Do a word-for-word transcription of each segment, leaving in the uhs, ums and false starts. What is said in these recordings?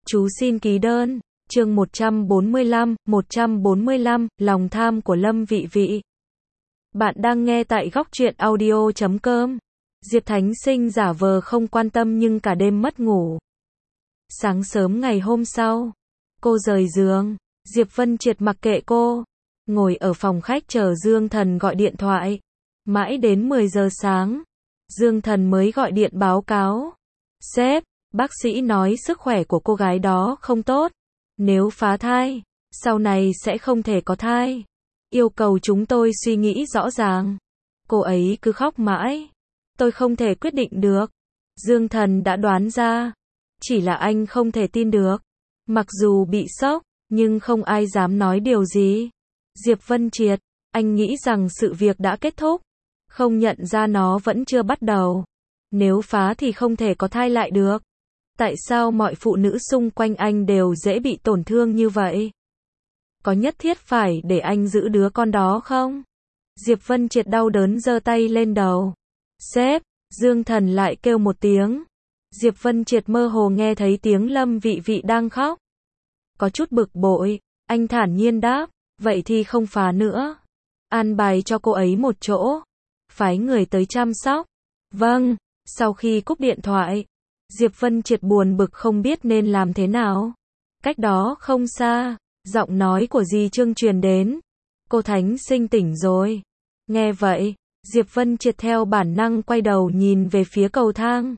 Chú xin ký đơn. Chương một trăm bốn mươi lăm, một trăm bốn mươi lăm, lòng tham của Lâm Vị Vị. Bạn đang nghe tại góc truyện audio chấm com. Diệp Thánh Sinh giả vờ không quan tâm nhưng cả đêm mất ngủ. Sáng sớm ngày hôm sau, cô rời giường, Diệp Vân Triệt mặc kệ cô, ngồi ở phòng khách chờ Dương Thần gọi điện thoại. Mãi đến mười giờ sáng, Dương Thần mới gọi điện báo cáo. Sếp, bác sĩ nói sức khỏe của cô gái đó không tốt. Nếu phá thai, sau này sẽ không thể có thai. Yêu cầu chúng tôi suy nghĩ rõ ràng. Cô ấy cứ khóc mãi. Tôi không thể quyết định được. Dương Thần đã đoán ra. Chỉ là anh không thể tin được. Mặc dù bị sốc, nhưng không ai dám nói điều gì. Diệp Vân Triệt, anh nghĩ rằng sự việc đã kết thúc. Không nhận ra nó vẫn chưa bắt đầu. Nếu phá thì không thể có thai lại được. Tại sao mọi phụ nữ xung quanh anh đều dễ bị tổn thương như vậy? Có nhất thiết phải để anh giữ đứa con đó không? Diệp Vân Triệt đau đớn giơ tay lên đầu. Sếp, Dương Thần lại kêu một tiếng. Diệp Vân Triệt mơ hồ nghe thấy tiếng Lâm Vị Vị đang khóc. Có chút bực bội, anh thản nhiên đáp, vậy thì không phá nữa. An bài cho cô ấy một chỗ. Phái người tới chăm sóc. Vâng, sau khi cúp điện thoại, Diệp Vân Triệt buồn bực không biết nên làm thế nào. Cách đó không xa, giọng nói của dì Trương truyền đến. Cô Thánh Sinh tỉnh rồi. Nghe vậy, Diệp Vân Triệt theo bản năng quay đầu nhìn về phía cầu thang.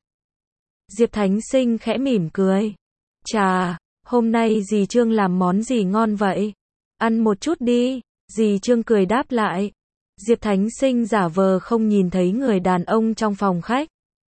Diệp Thánh Sinh khẽ mỉm cười. Chà, hôm nay dì Trương làm món gì ngon vậy? Ăn một chút đi, dì Trương cười đáp lại. Diệp Thánh Sinh giả vờ không nhìn thấy người đàn ông trong phòng khách.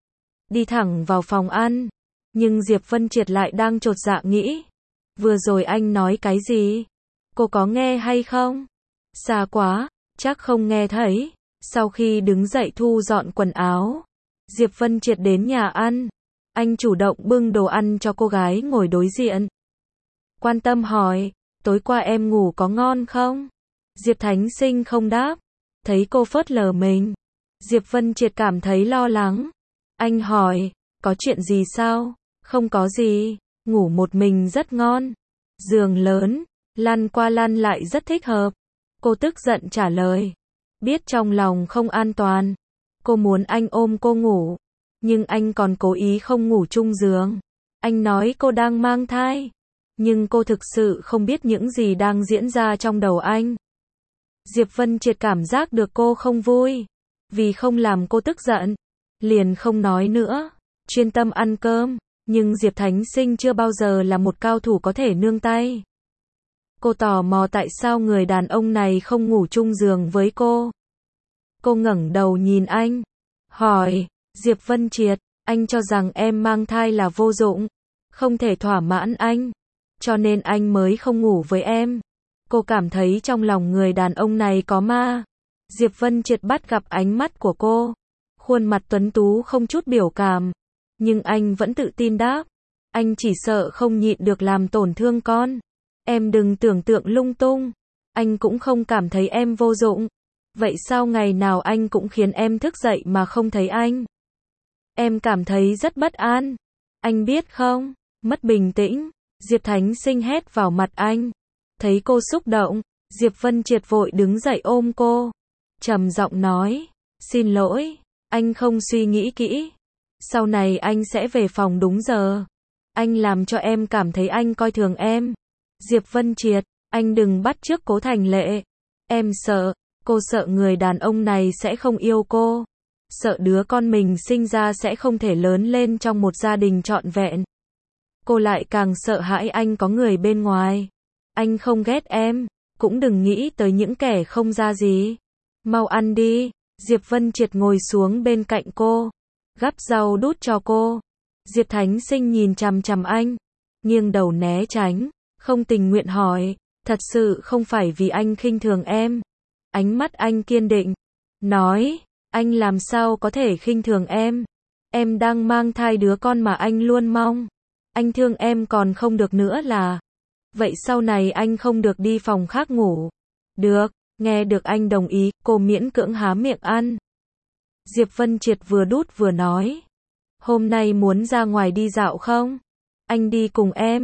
Đi thẳng vào phòng ăn. Nhưng Diệp Vân Triệt lại đang chột dạ nghĩ. Vừa rồi anh nói cái gì? Cô có nghe hay không? Xa quá, chắc không nghe thấy. Sau khi đứng dậy thu dọn quần áo, Diệp Vân Triệt đến nhà ăn. Anh chủ động bưng đồ ăn cho cô gái ngồi đối diện. Quan tâm hỏi, tối qua em ngủ có ngon không? Diệp Thánh Sinh không đáp. Thấy cô phớt lờ mình, Diệp Vân Triệt cảm thấy lo lắng. Anh hỏi, có chuyện gì sao? Không có gì, ngủ một mình rất ngon. Giường lớn, lăn qua lăn lại rất thích hợp. Cô tức giận trả lời. Biết trong lòng không an toàn. Cô muốn anh ôm cô ngủ. Nhưng anh còn cố ý không ngủ chung giường. Anh nói cô đang mang thai. Nhưng cô thực sự không biết những gì đang diễn ra trong đầu anh. Diệp Vân Triệt cảm giác được cô không vui. Vì không làm cô tức giận, liền không nói nữa, chuyên tâm ăn cơm. Nhưng Diệp Thánh Sinh chưa bao giờ là một cao thủ có thể nương tay. Cô tò mò tại sao người đàn ông này không ngủ chung giường với cô. Cô ngẩng đầu nhìn anh, hỏi, Diệp Vân Triệt, anh cho rằng em mang thai là vô dụng, không thể thỏa mãn anh, cho nên anh mới không ngủ với em. Cô cảm thấy trong lòng người đàn ông này có ma. Diệp Vân Triệt bắt gặp ánh mắt của cô. Khuôn mặt tuấn tú không chút biểu cảm. Nhưng anh vẫn tự tin đáp. Anh chỉ sợ không nhịn được làm tổn thương con. Em đừng tưởng tượng lung tung. Anh cũng không cảm thấy em vô dụng. Vậy sao ngày nào anh cũng khiến em thức dậy mà không thấy anh? Em cảm thấy rất bất an. Anh biết không? Mất bình tĩnh. Diệp Thánh Sinh hét vào mặt anh. Thấy cô xúc động, Diệp Vân Triệt vội đứng dậy ôm cô. Trầm giọng nói, xin lỗi, anh không suy nghĩ kỹ. Sau này anh sẽ về phòng đúng giờ. Anh làm cho em cảm thấy anh coi thường em. Diệp Vân Triệt, anh đừng bắt chước Cố Thành Lệ. Em sợ, cô sợ người đàn ông này sẽ không yêu cô. Sợ đứa con mình sinh ra sẽ không thể lớn lên trong một gia đình trọn vẹn. Cô lại càng sợ hãi anh có người bên ngoài. Anh không ghét em, cũng đừng nghĩ tới những kẻ không ra gì. Mau ăn đi. Diệp Vân Triệt ngồi xuống bên cạnh cô, gắp rau đút cho cô. Diệp Thánh Sinh nhìn chằm chằm anh, nghiêng đầu né tránh, không tình nguyện hỏi, thật sự không phải vì anh khinh thường em. Ánh mắt anh kiên định, nói, anh làm sao có thể khinh thường em. Em đang mang thai đứa con mà anh luôn mong. Anh thương em còn không được nữa là. Vậy sau này anh không được đi phòng khác ngủ. Được, nghe được anh đồng ý, cô miễn cưỡng há miệng ăn. Diệp Vân Triệt vừa đút vừa nói. Hôm nay muốn ra ngoài đi dạo không? Anh đi cùng em.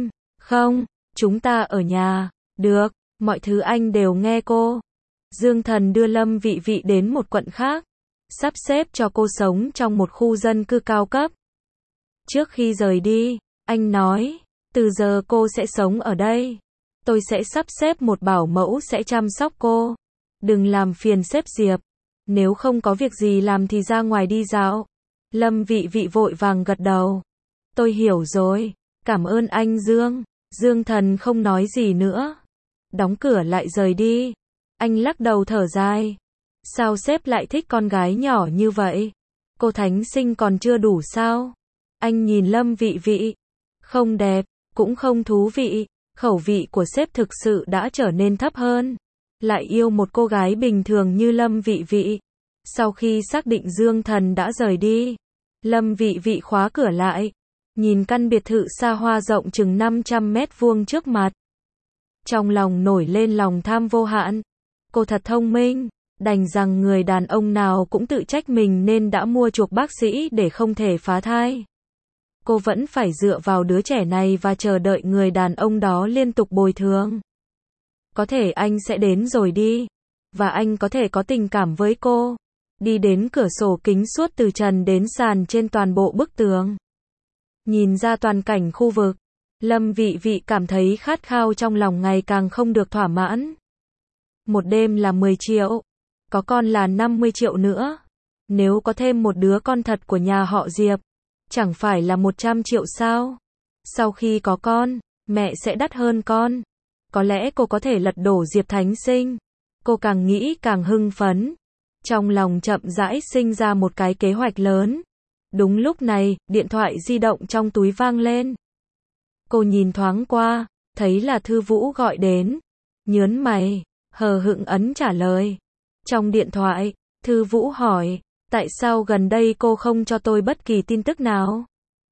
Không, chúng ta ở nhà. Được, mọi thứ anh đều nghe cô. Dương Thần đưa Lâm Vị Vị đến một quận khác, sắp xếp cho cô sống trong một khu dân cư cao cấp. Trước khi rời đi, anh nói, từ giờ cô sẽ sống ở đây. Tôi sẽ sắp xếp một bảo mẫu sẽ chăm sóc cô. Đừng làm phiền sếp Diệp. Nếu không có việc gì làm thì ra ngoài đi dạo. Lâm Vị Vị vội vàng gật đầu. Tôi hiểu rồi. Cảm ơn anh Dương. Dương Thần không nói gì nữa. Đóng cửa lại rời đi. Anh lắc đầu thở dài. Sao sếp lại thích con gái nhỏ như vậy? Cô Thánh Sinh còn chưa đủ sao? Anh nhìn Lâm Vị Vị. Không đẹp, cũng không thú vị. Khẩu vị của sếp thực sự đã trở nên thấp hơn. Lại yêu một cô gái bình thường như Lâm Vị Vị. Sau khi xác định Dương Thần đã rời đi, Lâm Vị Vị khóa cửa lại. Nhìn căn biệt thự xa hoa rộng chừng năm trăm mét vuông trước mặt. Trong lòng nổi lên lòng tham vô hạn. Cô thật thông minh, đành rằng người đàn ông nào cũng tự trách mình nên đã mua chuộc bác sĩ để không thể phá thai. Cô vẫn phải dựa vào đứa trẻ này và chờ đợi người đàn ông đó liên tục bồi thường. Có thể anh sẽ đến rồi đi, và anh có thể có tình cảm với cô. Đi đến cửa sổ kính suốt từ trần đến sàn trên toàn bộ bức tường. Nhìn ra toàn cảnh khu vực, Lâm Vị Vị cảm thấy khát khao trong lòng ngày càng không được thỏa mãn. Một đêm là mười triệu, có con là năm mươi triệu nữa. Nếu có thêm một đứa con thật của nhà họ Diệp, chẳng phải là một trăm triệu sao? Sau khi có con, mẹ sẽ đắt hơn con. Có lẽ cô có thể lật đổ Diệp Thánh Sinh. Cô càng nghĩ càng hưng phấn. Trong lòng chậm rãi sinh ra một cái kế hoạch lớn. Đúng lúc này, điện thoại di động trong túi vang lên. Cô nhìn thoáng qua, thấy là Thư Vũ gọi đến. Nhớn mày, hờ hững ấn trả lời. Trong điện thoại, Thư Vũ hỏi, tại sao gần đây cô không cho tôi bất kỳ tin tức nào?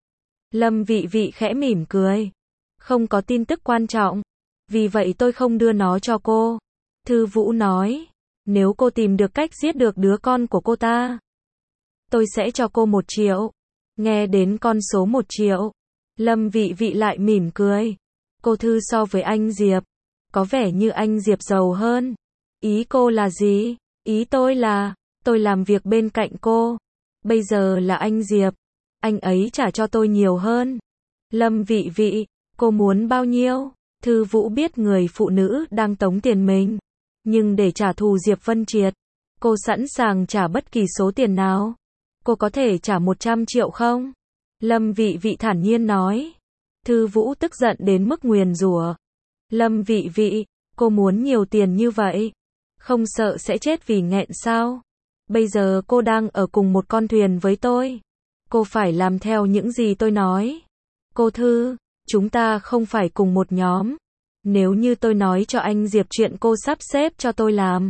Lâm Vị Vị khẽ mỉm cười. Không có tin tức quan trọng, vì vậy tôi không đưa nó cho cô. Thư Vũ nói, nếu cô tìm được cách giết được đứa con của cô ta, tôi sẽ cho cô một triệu. Nghe đến con số một triệu, Lâm Vị Vị lại mỉm cười. Cô Thư so với anh Diệp, có vẻ như anh Diệp giàu hơn. Ý cô là gì? Ý tôi là, tôi làm việc bên cạnh cô. Bây giờ là anh Diệp, anh ấy trả cho tôi nhiều hơn. Lâm Vị Vị, cô muốn bao nhiêu? Thư Vũ biết người phụ nữ đang tống tiền mình. Nhưng để trả thù Diệp Vân Triệt, cô sẵn sàng trả bất kỳ số tiền nào. Cô có thể trả một trăm triệu không? Lâm Vị Vị thản nhiên nói. Thư Vũ tức giận đến mức nguyền rủa. Lâm Vị Vị, cô muốn nhiều tiền như vậy, không sợ sẽ chết vì nghẹn sao? Bây giờ cô đang ở cùng một con thuyền với tôi. Cô phải làm theo những gì tôi nói. Cô Thư, chúng ta không phải cùng một nhóm. Nếu như tôi nói cho anh Diệp chuyện cô sắp xếp cho tôi làm,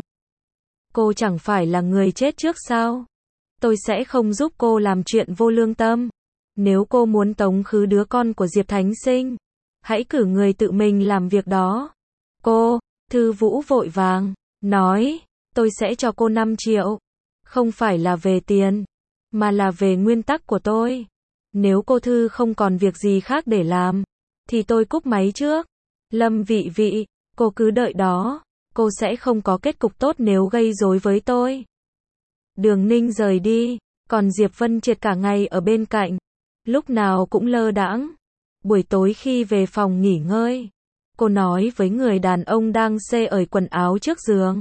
cô chẳng phải là người chết trước sao? Tôi sẽ không giúp cô làm chuyện vô lương tâm. Nếu cô muốn tống khứ đứa con của Diệp Thánh Sinh, hãy cử người tự mình làm việc đó. Cô, Thư Vũ vội vàng, nói, tôi sẽ cho cô năm triệu. Không phải là về tiền, mà là về nguyên tắc của tôi. Nếu cô Thư không còn việc gì khác để làm, thì tôi cúp máy trước. Lâm Vị Vị, cô cứ đợi đó. Cô sẽ không có kết cục tốt nếu gây rối với tôi. Đường Ninh rời đi, còn Diệp Vân Triệt cả ngày ở bên cạnh. Lúc nào cũng lơ đãng. Buổi tối khi về phòng nghỉ ngơi, cô nói với người đàn ông đang xê ởi quần áo trước giường.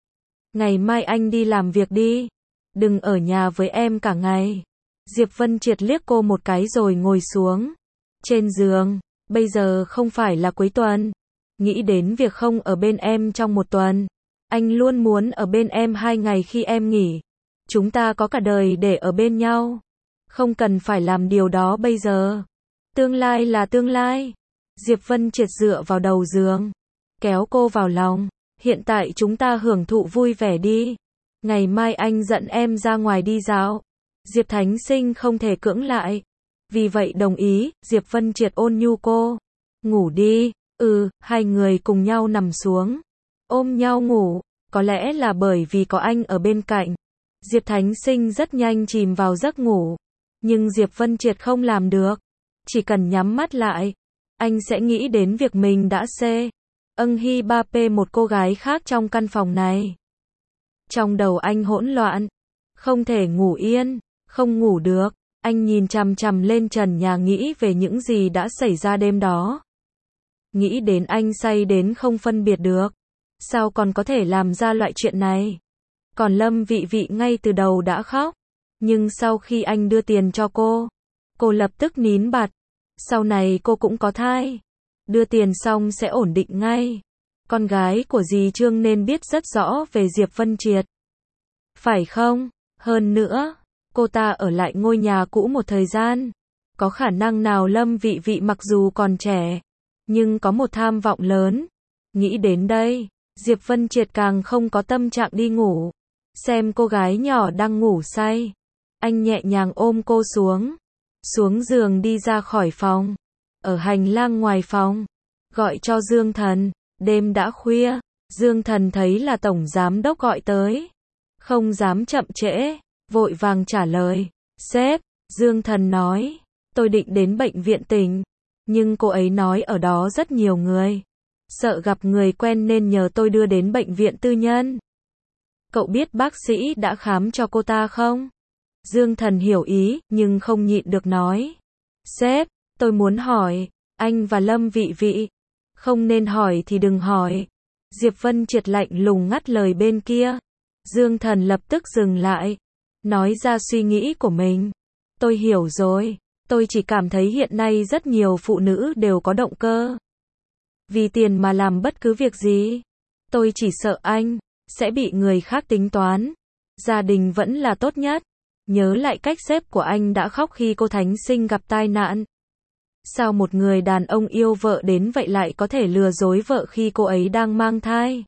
Ngày mai anh đi làm việc đi. Đừng ở nhà với em cả ngày. Diệp Vân Triệt liếc cô một cái rồi ngồi xuống. Trên giường, bây giờ không phải là cuối tuần. Nghĩ đến việc không ở bên em trong một tuần. Anh luôn muốn ở bên em hai ngày khi em nghỉ. Chúng ta có cả đời để ở bên nhau. Không cần phải làm điều đó bây giờ. Tương lai là tương lai. Diệp Vân Triệt dựa vào đầu giường, kéo cô vào lòng. Hiện tại chúng ta hưởng thụ vui vẻ đi. Ngày mai anh dẫn em ra ngoài đi dạo. Diệp Thánh Sinh không thể cưỡng lại. Vì vậy đồng ý. Diệp Vân Triệt ôn nhu cô. Ngủ đi. Ừ, hai người cùng nhau nằm xuống, ôm nhau ngủ. Có lẽ là bởi vì có anh ở bên cạnh, Diệp Thánh Sinh rất nhanh chìm vào giấc ngủ. Nhưng Diệp Vân Triệt không làm được. Chỉ cần nhắm mắt lại, anh sẽ nghĩ đến việc mình đã C. âng hi ba p một cô gái khác trong căn phòng này. Trong đầu anh hỗn loạn, không thể ngủ yên, không ngủ được, anh nhìn chằm chằm lên trần nhà nghĩ về những gì đã xảy ra đêm đó. Nghĩ đến anh say đến không phân biệt được, sao còn có thể làm ra loại chuyện này. Còn Lâm Vị Vị ngay từ đầu đã khóc, nhưng sau khi anh đưa tiền cho cô, cô lập tức nín bặt. Sau này cô cũng có thai, đưa tiền xong sẽ ổn định ngay. Con gái của dì Trương nên biết rất rõ về Diệp Vân Triệt, phải không? Hơn nữa, cô ta ở lại ngôi nhà cũ một thời gian, có khả năng nào Lâm Vị Vị mặc dù còn trẻ, nhưng có một tham vọng lớn. Nghĩ đến đây, Diệp Vân Triệt càng không có tâm trạng đi ngủ. Xem cô gái nhỏ đang ngủ say, anh nhẹ nhàng ôm cô xuống, xuống giường đi ra khỏi phòng. Ở hành lang ngoài phòng, gọi cho Dương Thần. Đêm đã khuya, Dương Thần thấy là tổng giám đốc gọi tới, không dám chậm trễ, vội vàng trả lời. Sếp, Dương Thần nói, tôi định đến bệnh viện tỉnh, nhưng cô ấy nói ở đó rất nhiều người, sợ gặp người quen nên nhờ tôi đưa đến bệnh viện tư nhân. Cậu biết bác sĩ đã khám cho cô ta không? Dương Thần hiểu ý, nhưng không nhịn được nói. Sếp, tôi muốn hỏi, anh và Lâm Vị Vị. Không nên hỏi thì đừng hỏi. Diệp Vân Triệt lạnh lùng ngắt lời bên kia. Dương Thần lập tức dừng lại, nói ra suy nghĩ của mình. Tôi hiểu rồi, tôi chỉ cảm thấy hiện nay rất nhiều phụ nữ đều có động cơ. Vì tiền mà làm bất cứ việc gì. Tôi chỉ sợ anh sẽ bị người khác tính toán. Gia đình vẫn là tốt nhất. Nhớ lại cách sếp của anh đã khóc khi cô Thánh Sinh gặp tai nạn. Sao một người đàn ông yêu vợ đến vậy lại có thể lừa dối vợ khi cô ấy đang mang thai?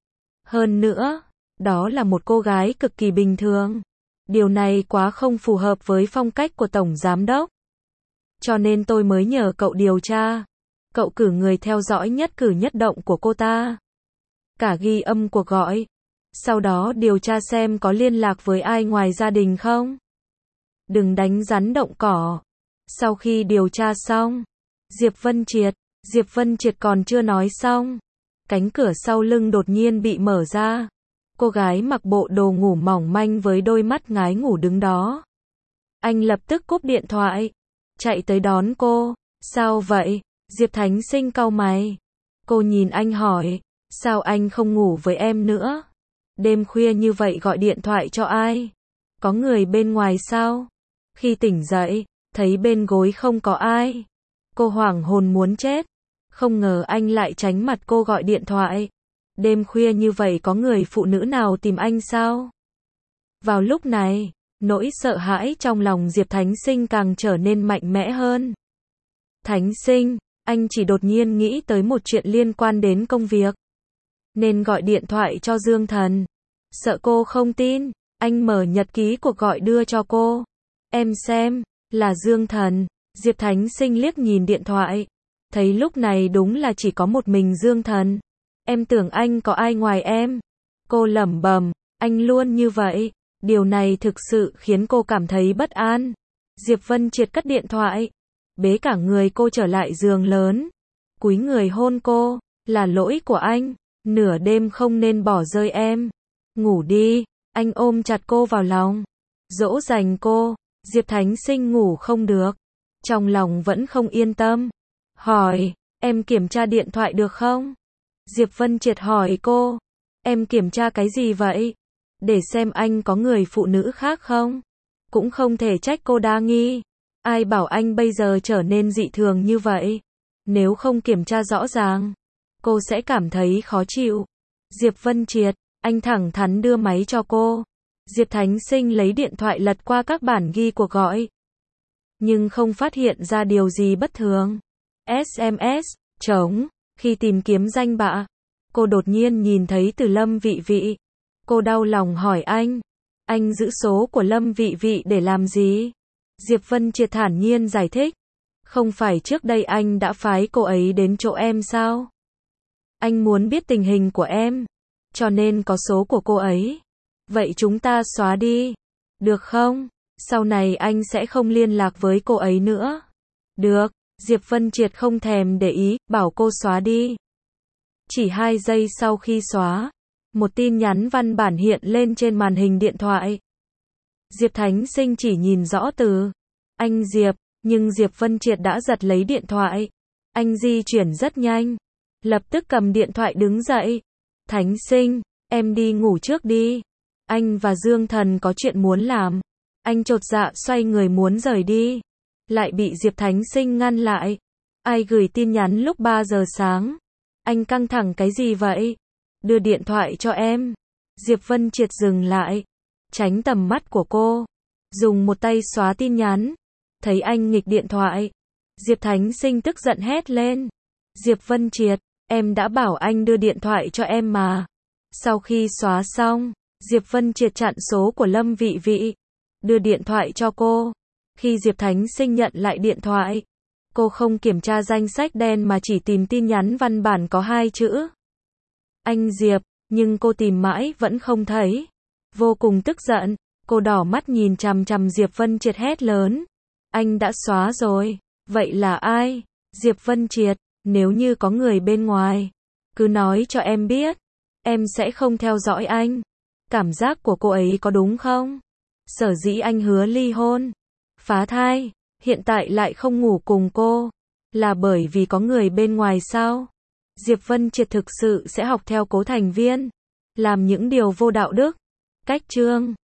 Hơn nữa, đó là một cô gái cực kỳ bình thường. Điều này quá không phù hợp với phong cách của Tổng Giám Đốc. Cho nên tôi mới nhờ cậu điều tra. Cậu cử người theo dõi nhất cử nhất động của cô ta. Cả ghi âm cuộc gọi. Sau đó điều tra xem có liên lạc với ai ngoài gia đình không. Đừng đánh rắn động cỏ. Sau khi điều tra xong, Diệp Vân Triệt, Diệp Vân Triệt còn chưa nói xong. Cánh cửa sau lưng đột nhiên bị mở ra. Cô gái mặc bộ đồ ngủ mỏng manh với đôi mắt ngái ngủ đứng đó. Anh lập tức cúp điện thoại, chạy tới đón cô. Sao vậy? Diệp Thánh Sinh cau mày. Cô nhìn anh hỏi, sao anh không ngủ với em nữa? Đêm khuya như vậy gọi điện thoại cho ai? Có người bên ngoài sao? Khi tỉnh dậy, thấy bên gối không có ai. Cô hoảng hồn muốn chết. Không ngờ anh lại tránh mặt cô gọi điện thoại. Đêm khuya như vậy có người phụ nữ nào tìm anh sao? Vào lúc này, nỗi sợ hãi trong lòng Diệp Thánh Sinh càng trở nên mạnh mẽ hơn. Thánh Sinh, anh chỉ đột nhiên nghĩ tới một chuyện liên quan đến công việc, nên gọi điện thoại cho Dương Thần. Sợ cô không tin, anh mở nhật ký cuộc gọi đưa cho cô. Em xem, là Dương Thần. Diệp Thánh Sinh liếc nhìn điện thoại, thấy lúc này đúng là chỉ có một mình Dương Thần. Em tưởng anh có ai ngoài em. Cô lẩm bẩm, anh luôn như vậy. Điều này thực sự khiến cô cảm thấy bất an. Diệp Vân Triệt cất điện thoại, bế cả người cô trở lại giường lớn, cúi người hôn cô. Là lỗi của anh, nửa đêm không nên bỏ rơi em. Ngủ đi. Anh ôm chặt cô vào lòng, dỗ dành cô. Diệp Thánh Sinh ngủ không được, trong lòng vẫn không yên tâm. Hỏi, em kiểm tra điện thoại được không? Diệp Vân Triệt hỏi cô, em kiểm tra cái gì vậy? Để xem anh có người phụ nữ khác không? Cũng không thể trách cô đa nghi. Ai bảo anh bây giờ trở nên dị thường như vậy? Nếu không kiểm tra rõ ràng, cô sẽ cảm thấy khó chịu. Diệp Vân Triệt, anh thẳng thắn đưa máy cho cô. Diệp Thánh Sinh lấy điện thoại lật qua các bản ghi cuộc gọi, nhưng không phát hiện ra điều gì bất thường. ét em ét, trống. Khi tìm kiếm danh bạ, cô đột nhiên nhìn thấy từ Lâm Vị Vị. Cô đau lòng hỏi anh, anh giữ số của Lâm Vị Vị để làm gì? Diệp Vân Triệt thản nhiên giải thích, không phải trước đây anh đã phái cô ấy đến chỗ em sao? Anh muốn biết tình hình của em, cho nên có số của cô ấy. Vậy chúng ta xóa đi, được không? Sau này anh sẽ không liên lạc với cô ấy nữa. Được. Diệp Vân Triệt không thèm để ý, bảo cô xóa đi. Chỉ hai giây sau khi xóa, một tin nhắn văn bản hiện lên trên màn hình điện thoại. Diệp Thánh Sinh chỉ nhìn rõ từ anh Diệp, nhưng Diệp Vân Triệt đã giật lấy điện thoại. Anh di chuyển rất nhanh, lập tức cầm điện thoại đứng dậy. Thánh Sinh, em đi ngủ trước đi. Anh và Dương Thần có chuyện muốn làm. Anh chột dạ xoay người muốn rời đi, lại bị Diệp Thánh Sinh ngăn lại. Ai gửi tin nhắn lúc ba giờ sáng? Anh căng thẳng cái gì vậy? Đưa điện thoại cho em. Diệp Vân Triệt dừng lại, tránh tầm mắt của cô, dùng một tay xóa tin nhắn. Thấy anh nghịch điện thoại, Diệp Thánh Sinh tức giận hét lên. Diệp Vân Triệt, em đã bảo anh đưa điện thoại cho em mà. Sau khi xóa xong, Diệp Vân Triệt chặn số của Lâm Vị Vị, đưa điện thoại cho cô. Khi Diệp Thánh Sinh nhận lại điện thoại, cô không kiểm tra danh sách đen mà chỉ tìm tin nhắn văn bản có hai chữ anh Diệp, nhưng cô tìm mãi vẫn không thấy. Vô cùng tức giận, cô đỏ mắt nhìn chằm chằm Diệp Vân Triệt hét lớn. Anh đã xóa rồi, vậy là ai? Diệp Vân Triệt, nếu như có người bên ngoài, cứ nói cho em biết, em sẽ không theo dõi anh. Cảm giác của cô ấy có đúng không? Sở dĩ anh hứa ly hôn, phá thai, hiện tại lại không ngủ cùng cô, là bởi vì có người bên ngoài sao? Diệp Vân Triệt thực sự sẽ học theo Cố Thành Viên, làm những điều vô đạo đức, cách chương